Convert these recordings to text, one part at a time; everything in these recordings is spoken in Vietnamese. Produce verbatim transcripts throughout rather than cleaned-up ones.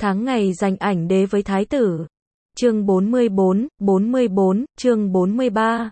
Tháng ngày dành ảnh đế với thái tử. Chương bốn mươi bốn, bốn mươi bốn, chương bốn mươi ba.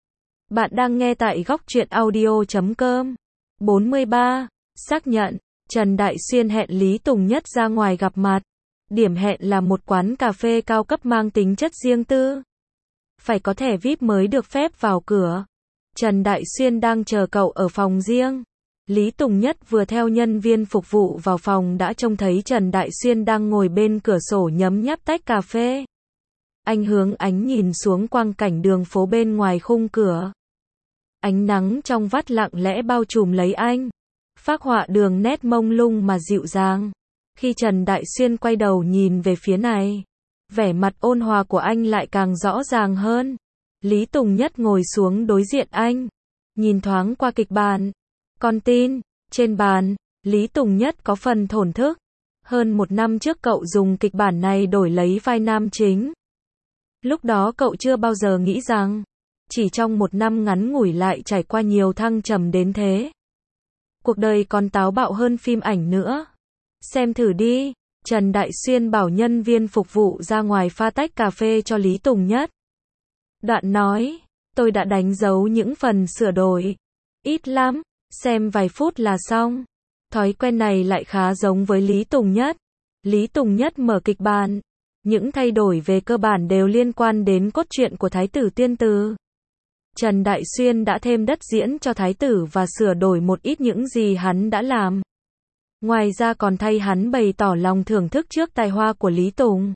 Bạn đang nghe tại góc truyện audio chấm com. bốn mươi ba. Xác nhận, Trần Đại Xuyên hẹn Lý Tùng Nhất ra ngoài gặp mặt. Điểm hẹn là một quán cà phê cao cấp mang tính chất riêng tư. Phải có thẻ vi ai pi mới được phép vào cửa. Trần Đại Xuyên đang chờ cậu ở phòng riêng. Lý Tùng Nhất vừa theo nhân viên phục vụ vào phòng đã trông thấy Trần Đại Xuyên đang ngồi bên cửa sổ nhấm nháp tách cà phê. Anh hướng ánh nhìn xuống quang cảnh đường phố bên ngoài khung cửa. Ánh nắng trong vắt lặng lẽ bao trùm lấy anh, phác họa đường nét mông lung mà dịu dàng. Khi Trần Đại Xuyên quay đầu nhìn về phía này, vẻ mặt ôn hòa của anh lại càng rõ ràng hơn. Lý Tùng Nhất ngồi xuống đối diện anh, nhìn thoáng qua kịch bản. Con tin, trên bàn, Lý Tùng Nhất có phần thổn thức. Hơn một năm trước cậu dùng kịch bản này đổi lấy vai nam chính. Lúc đó cậu chưa bao giờ nghĩ rằng, chỉ trong một năm ngắn ngủi lại trải qua nhiều thăng trầm đến thế. Cuộc đời còn táo bạo hơn phim ảnh nữa. Xem thử đi, Trần Đại Xuyên bảo nhân viên phục vụ ra ngoài pha tách cà phê cho Lý Tùng Nhất. Đoạn nói, tôi đã đánh dấu những phần sửa đổi. Ít lắm, xem vài phút là xong. Thói quen này lại khá giống với Lý Tùng Nhất. Lý Tùng Nhất mở kịch bản. Những thay đổi về cơ bản đều liên quan đến cốt truyện của Thái tử Tiên Từ. Trần Đại Xuyên đã thêm đất diễn cho Thái tử và sửa đổi một ít những gì hắn đã làm. Ngoài ra còn thay hắn bày tỏ lòng thưởng thức trước tài hoa của Lý Tùng.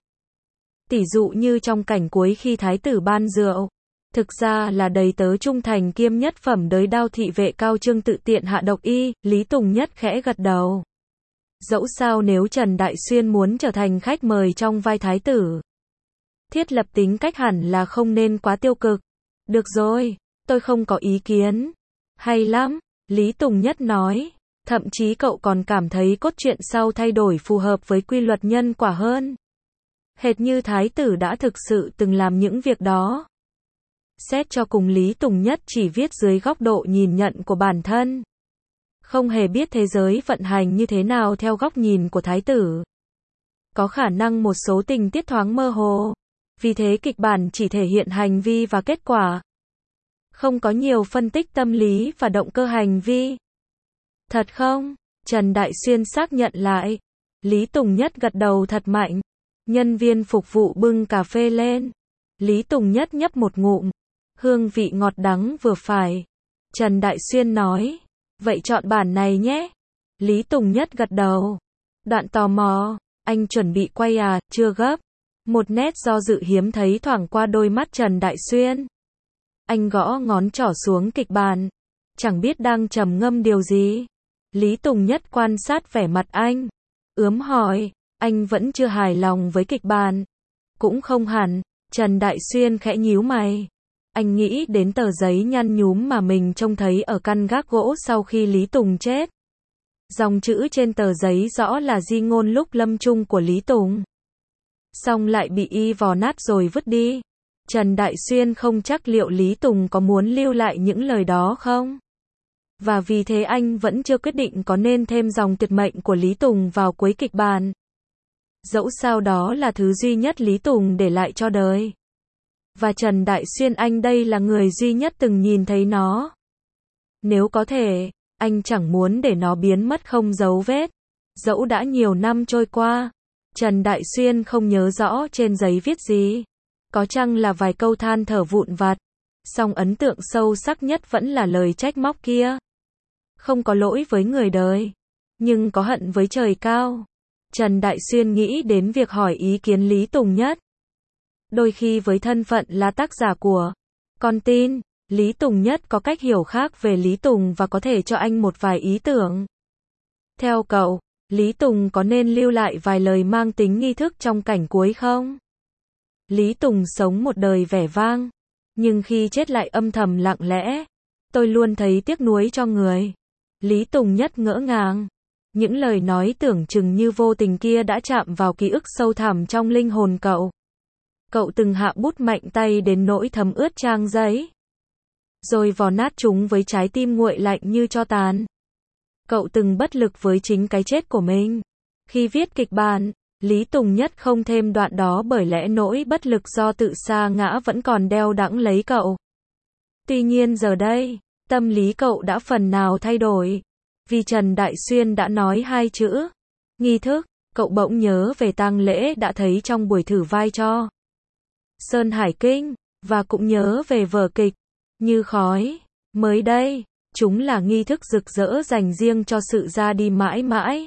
Tỷ dụ như trong cảnh cuối khi Thái tử ban rượu, thực ra là đầy tớ trung thành kiêm nhất phẩm đới đao thị vệ Cao Trương tự tiện hạ độc y, Lý Tùng Nhất khẽ gật đầu. Dẫu sao nếu Trần Đại Xuyên muốn trở thành khách mời trong vai thái tử, thiết lập tính cách hẳn là không nên quá tiêu cực. Được rồi, tôi không có ý kiến. Hay lắm, Lý Tùng Nhất nói. Thậm chí cậu còn cảm thấy cốt truyện sau thay đổi phù hợp với quy luật nhân quả hơn. Hệt như thái tử đã thực sự từng làm những việc đó. Xét cho cùng Lý Tùng Nhất chỉ viết dưới góc độ nhìn nhận của bản thân. Không hề biết thế giới vận hành như thế nào theo góc nhìn của thái tử. Có khả năng một số tình tiết thoáng mơ hồ. Vì thế kịch bản chỉ thể hiện hành vi và kết quả. Không có nhiều phân tích tâm lý và động cơ hành vi. Thật không? Trần Đại Xuyên xác nhận lại. Lý Tùng Nhất gật đầu thật mạnh. Nhân viên phục vụ bưng cà phê lên. Lý Tùng Nhất nhấp một ngụm. Hương vị ngọt đắng vừa phải. Trần Đại Xuyên nói. Vậy chọn bản này nhé. Lý Tùng Nhất gật đầu. Đoạn tò mò. Anh chuẩn bị quay à, chưa gấp. Một nét do dự hiếm thấy thoảng qua đôi mắt Trần Đại Xuyên. Anh gõ ngón trỏ xuống kịch bản. Chẳng biết đang trầm ngâm điều gì. Lý Tùng Nhất quan sát vẻ mặt anh. Ướm hỏi. Anh vẫn chưa hài lòng với kịch bản. Cũng không hẳn. Trần Đại Xuyên khẽ nhíu mày. Anh nghĩ đến tờ giấy nhăn nhúm mà mình trông thấy ở căn gác gỗ sau khi Lý Tùng chết. Dòng chữ trên tờ giấy rõ là di ngôn lúc lâm chung của Lý Tùng. Xong lại bị y vò nát rồi vứt đi. Trần Đại Xuyên không chắc liệu Lý Tùng có muốn lưu lại những lời đó không? Và vì thế anh vẫn chưa quyết định có nên thêm dòng tuyệt mệnh của Lý Tùng vào cuối kịch bản. Dẫu sao đó là thứ duy nhất Lý Tùng để lại cho đời. Và Trần Đại Xuyên anh đây là người duy nhất từng nhìn thấy nó. Nếu có thể, anh chẳng muốn để nó biến mất không dấu vết. Dẫu đã nhiều năm trôi qua, Trần Đại Xuyên không nhớ rõ trên giấy viết gì. Có chăng là vài câu than thở vụn vặt. Song ấn tượng sâu sắc nhất vẫn là lời trách móc kia. Không có lỗi với người đời, nhưng có hận với trời cao. Trần Đại Xuyên nghĩ đến việc hỏi ý kiến Lý Tùng Nhất. Đôi khi với thân phận là tác giả của Con tin, Lý Tùng Nhất có cách hiểu khác về Lý Tùng và có thể cho anh một vài ý tưởng. Theo cậu, Lý Tùng có nên lưu lại vài lời mang tính nghi thức trong cảnh cuối không? Lý Tùng sống một đời vẻ vang, nhưng khi chết lại âm thầm lặng lẽ. Tôi luôn thấy tiếc nuối cho người. Lý Tùng Nhất ngỡ ngàng. Những lời nói tưởng chừng như vô tình kia đã chạm vào ký ức sâu thẳm trong linh hồn cậu. Cậu từng hạ bút mạnh tay đến nỗi thấm ướt trang giấy. Rồi vò nát chúng với trái tim nguội lạnh như tro tàn. Cậu từng bất lực với chính cái chết của mình. Khi viết kịch bản, Lý Tùng Nhất không thêm đoạn đó bởi lẽ nỗi bất lực do tự sa ngã vẫn còn đeo đẵng lấy cậu. Tuy nhiên giờ đây, tâm lý cậu đã phần nào thay đổi. Vì Trần Đại Xuyên đã nói hai chữ nghi thức, cậu bỗng nhớ về tang lễ đã thấy trong buổi thử vai cho Sơn Hải Kinh, và cũng nhớ về vở kịch Như Khói. Mới đây, chúng là nghi thức rực rỡ dành riêng cho sự ra đi mãi mãi.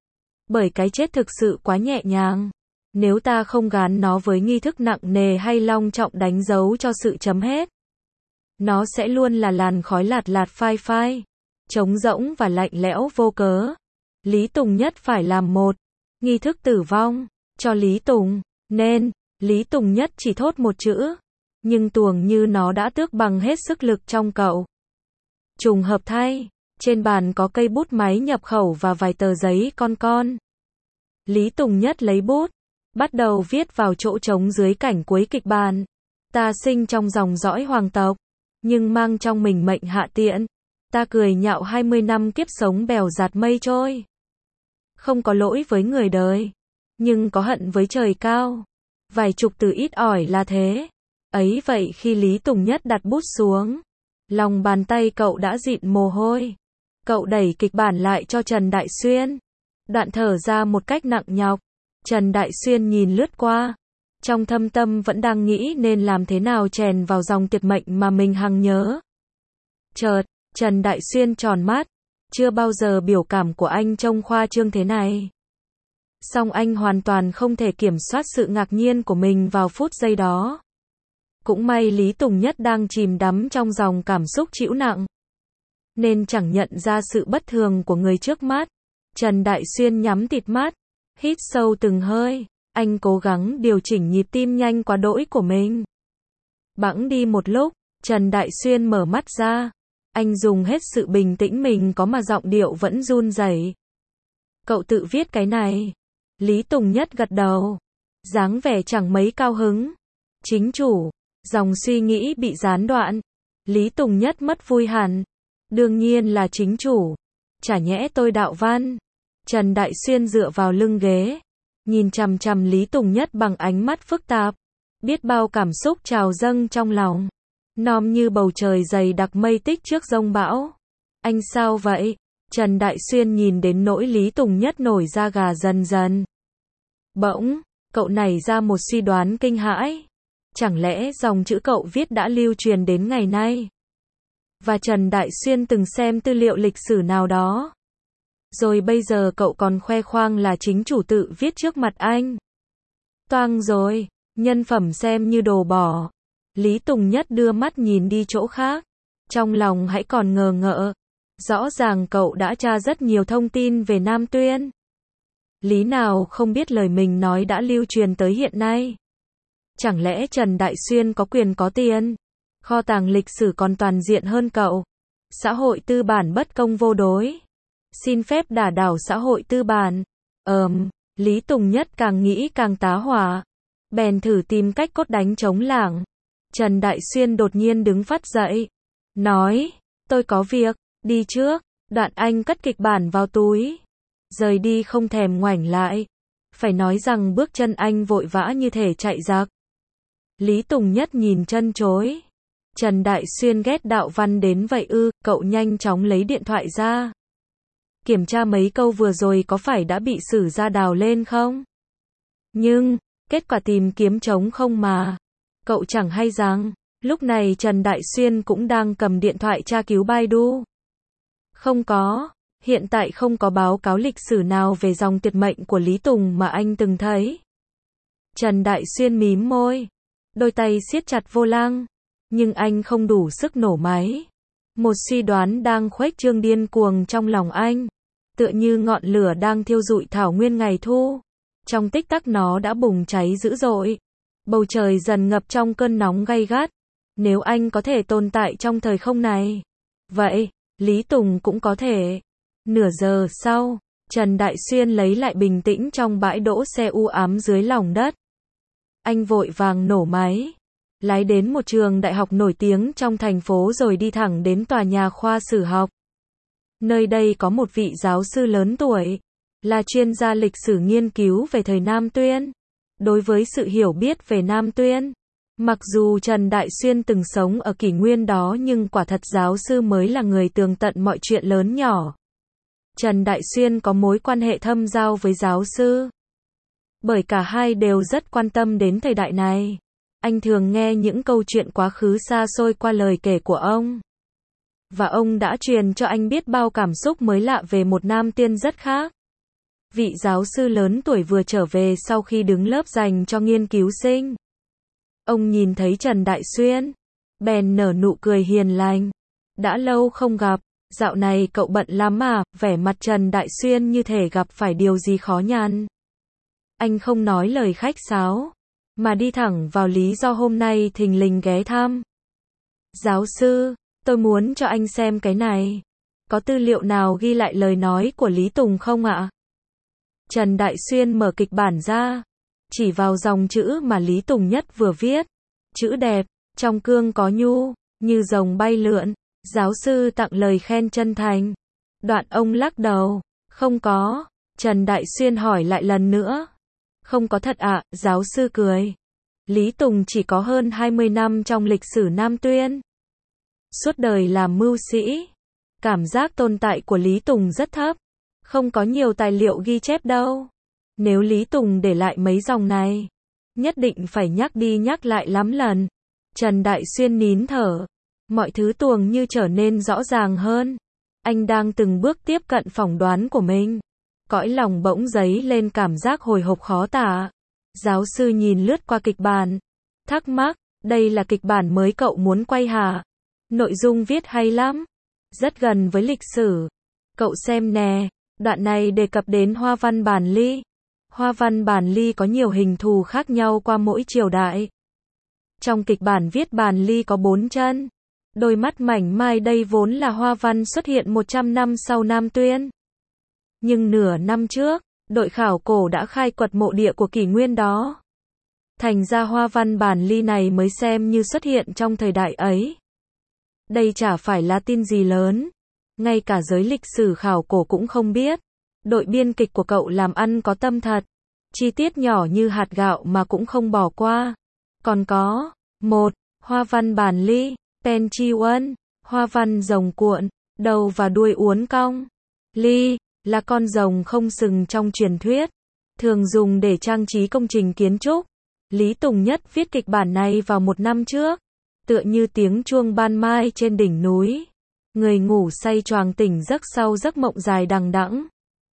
Bởi cái chết thực sự quá nhẹ nhàng. Nếu ta không gán nó với nghi thức nặng nề hay long trọng đánh dấu cho sự chấm hết, nó sẽ luôn là làn khói lạt lạt phai phai, trống rỗng và lạnh lẽo vô cớ. Lý Tùng Nhất phải làm một nghi thức tử vong cho Lý Tùng, nên Lý Tùng Nhất chỉ thốt một chữ, nhưng tuồng như nó đã tước bằng hết sức lực trong cậu. Trùng hợp thay, trên bàn có cây bút máy nhập khẩu và vài tờ giấy con con. Lý Tùng Nhất lấy bút, bắt đầu viết vào chỗ trống dưới cảnh cuối kịch bản. Ta sinh trong dòng dõi hoàng tộc, nhưng mang trong mình mệnh hạ tiện. Ta cười nhạo hai mươi năm kiếp sống bèo dạt mây trôi. Không có lỗi với người đời, nhưng có hận với trời cao. Vài chục từ ít ỏi là thế. Ấy vậy khi Lý Tùng Nhất đặt bút xuống, lòng bàn tay cậu đã dịn mồ hôi. Cậu đẩy kịch bản lại cho Trần Đại Xuyên. Đoạn thở ra một cách nặng nhọc. Trần Đại Xuyên nhìn lướt qua. Trong thâm tâm vẫn đang nghĩ nên làm thế nào chèn vào dòng tiệt mệnh mà mình hằng nhớ. Chợt, Trần Đại Xuyên tròn mắt. Chưa bao giờ biểu cảm của anh trông khoa trương thế này. Song anh hoàn toàn không thể kiểm soát sự ngạc nhiên của mình vào phút giây đó. Cũng may Lý Tùng Nhất đang chìm đắm trong dòng cảm xúc trĩu nặng, nên chẳng nhận ra sự bất thường của người trước mắt. Trần Đại Xuyên nhắm tịt mắt, hít sâu từng hơi. Anh cố gắng điều chỉnh nhịp tim nhanh quá đỗi của mình. Bẵng đi một lúc, Trần Đại Xuyên mở mắt ra. Anh dùng hết sự bình tĩnh mình có mà giọng điệu vẫn run rẩy. Cậu tự viết cái này. Lý Tùng Nhất gật đầu, dáng vẻ chẳng mấy cao hứng. Chính chủ. Dòng suy nghĩ bị gián đoạn. Lý Tùng Nhất mất vui hẳn. Đương nhiên là chính chủ. Chả nhẽ tôi đạo văn. Trần Đại Xuyên dựa vào lưng ghế, nhìn chằm chằm Lý Tùng Nhất bằng ánh mắt phức tạp. Biết bao cảm xúc trào dâng trong lòng. Nom như bầu trời dày đặc mây tích trước giông bão. Anh sao vậy? Trần Đại Xuyên nhìn đến nỗi Lý Tùng Nhất nổi da gà dần dần. Bỗng, cậu nảy ra một suy đoán kinh hãi. Chẳng lẽ dòng chữ cậu viết đã lưu truyền đến ngày nay? Và Trần Đại Xuyên từng xem tư liệu lịch sử nào đó. Rồi bây giờ cậu còn khoe khoang là chính chủ tự viết trước mặt anh. Toang rồi, nhân phẩm xem như đồ bỏ. Lý Tùng Nhất đưa mắt nhìn đi chỗ khác. Trong lòng hãy còn ngờ ngợ. Rõ ràng cậu đã tra rất nhiều thông tin về Nam Tuyên. Lý nào không biết lời mình nói đã lưu truyền tới hiện nay. Chẳng lẽ Trần Đại Xuyên có quyền có tiền? Kho tàng lịch sử còn toàn diện hơn cậu. Xã hội tư bản bất công vô đối. Xin phép đả đảo xã hội tư bản. Ờm, Lý Tùng Nhất càng nghĩ càng tá hỏa. Bèn thử tìm cách cốt đánh chống lảng. Trần Đại Xuyên đột nhiên đứng phát dậy. Nói, tôi có việc, đi trước. Đoạn anh cất kịch bản vào túi. Rời đi không thèm ngoảnh lại. Phải nói rằng bước chân anh vội vã như thể chạy giặc. Lý Tùng Nhất nhìn chân chối. Trần Đại Xuyên ghét đạo văn đến vậy ư? Cậu nhanh chóng lấy điện thoại ra. Kiểm tra mấy câu vừa rồi có phải đã bị sử gia đào lên không? Nhưng, kết quả tìm kiếm trống không mà. Cậu chẳng hay rằng, lúc này Trần Đại Xuyên cũng đang cầm điện thoại tra cứu Baidu. Không có, hiện tại không có báo cáo lịch sử nào về dòng tuyệt mệnh của Lý Tùng mà anh từng thấy. Trần Đại Xuyên mím môi, đôi tay siết chặt vô lăng, nhưng anh không đủ sức nổ máy. Một suy đoán đang khuếch trương điên cuồng trong lòng anh, tựa như ngọn lửa đang thiêu rụi thảo nguyên ngày thu. Trong tích tắc nó đã bùng cháy dữ dội. Bầu trời dần ngập trong cơn nóng gay gắt. Nếu anh có thể tồn tại trong thời không này, vậy, Lý Tùng cũng có thể. Nửa giờ sau, Trần Đại Xuyên lấy lại bình tĩnh trong bãi đỗ xe u ám dưới lòng đất. Anh vội vàng nổ máy, lái đến một trường đại học nổi tiếng trong thành phố rồi đi thẳng đến tòa nhà khoa sử học. Nơi đây có một vị giáo sư lớn tuổi, là chuyên gia lịch sử nghiên cứu về thời Nam Tuyên. Đối với sự hiểu biết về Nam Tuyên, mặc dù Trần Đại Xuyên từng sống ở kỷ nguyên đó nhưng quả thật giáo sư mới là người tường tận mọi chuyện lớn nhỏ. Trần Đại Xuyên có mối quan hệ thâm giao với giáo sư, bởi cả hai đều rất quan tâm đến thời đại này. Anh thường nghe những câu chuyện quá khứ xa xôi qua lời kể của ông. Và ông đã truyền cho anh biết bao cảm xúc mới lạ về một Nam Tuyên rất khác. Vị giáo sư lớn tuổi vừa trở về sau khi đứng lớp dành cho nghiên cứu sinh. Ông nhìn thấy Trần Đại Xuyên, bèn nở nụ cười hiền lành. Đã lâu không gặp, dạo này cậu bận lắm à? Vẻ mặt Trần Đại Xuyên như thể gặp phải điều gì khó nhằn. Anh không nói lời khách sáo, mà đi thẳng vào lý do hôm nay thình lình ghé thăm. Giáo sư, tôi muốn cho anh xem cái này. Có tư liệu nào ghi lại lời nói của Lý Tùng không ạ? Trần Đại Xuyên mở kịch bản ra, chỉ vào dòng chữ mà Lý Tùng Nhất vừa viết. Chữ đẹp, trong cương có nhu, như rồng bay lượn. Giáo sư tặng lời khen chân thành. Đoạn ông lắc đầu. Không có. Trần Đại Xuyên hỏi lại lần nữa. Không có thật ạ, giáo sư cười. Lý Tùng chỉ có hơn hai mươi năm trong lịch sử Nam Tuyên. Suốt đời làm mưu sĩ. Cảm giác tồn tại của Lý Tùng rất thấp. Không có nhiều tài liệu ghi chép đâu. Nếu Lý Tùng để lại mấy dòng này, nhất định phải nhắc đi nhắc lại lắm lần. Trần Đại Xuyên nín thở. Mọi thứ tuồng như trở nên rõ ràng hơn. Anh đang từng bước tiếp cận phỏng đoán của mình. Cõi lòng bỗng dấy lên cảm giác hồi hộp khó tả. Giáo sư nhìn lướt qua kịch bản. Thắc mắc, đây là kịch bản mới cậu muốn quay hả? Nội dung viết hay lắm. Rất gần với lịch sử. Cậu xem nè, đoạn này đề cập đến hoa văn bản ly. Hoa văn bản ly có nhiều hình thù khác nhau qua mỗi triều đại. Trong kịch bản viết bản ly có bốn chân. Đôi mắt mảnh mai đây vốn là hoa văn xuất hiện một trăm năm sau Nam Tuyên. Nhưng nửa năm trước, đội khảo cổ đã khai quật mộ địa của kỷ nguyên đó. Thành ra hoa văn bản ly này mới xem như xuất hiện trong thời đại ấy. Đây chả phải là tin gì lớn. Ngay cả giới lịch sử khảo cổ cũng không biết. Đội biên kịch của cậu làm ăn có tâm thật. Chi tiết nhỏ như hạt gạo mà cũng không bỏ qua. Còn có, một, hoa văn bản ly, pen chi uân, hoa văn rồng cuộn, đầu và đuôi uốn cong. Ly, là con rồng không sừng trong truyền thuyết, thường dùng để trang trí công trình kiến trúc. Lý Tùng Nhất viết kịch bản này vào một năm trước, tựa như tiếng chuông ban mai trên đỉnh núi. Người ngủ say choàng tỉnh giấc sau giấc mộng dài đằng đẵng.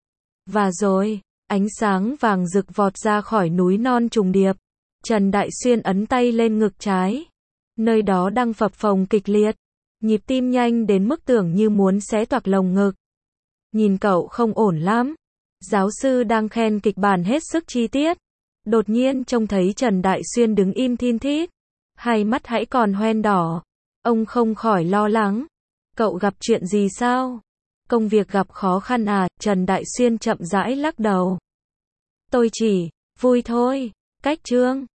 Và rồi, ánh sáng vàng rực vọt ra khỏi núi non trùng điệp. Trần Đại Xuyên ấn tay lên ngực trái. Nơi đó đang phập phồng kịch liệt. Nhịp tim nhanh đến mức tưởng như muốn xé toạc lồng ngực. Nhìn cậu không ổn lắm. Giáo sư đang khen kịch bản hết sức chi tiết. Đột nhiên trông thấy Trần Đại Xuyên đứng im thin thít. Hai mắt hãy còn hoen đỏ. Ông không khỏi lo lắng. Cậu gặp chuyện gì sao? Công việc gặp khó khăn à? Trần Đại Xuyên chậm rãi lắc đầu. Tôi chỉ, vui thôi. Cách chương.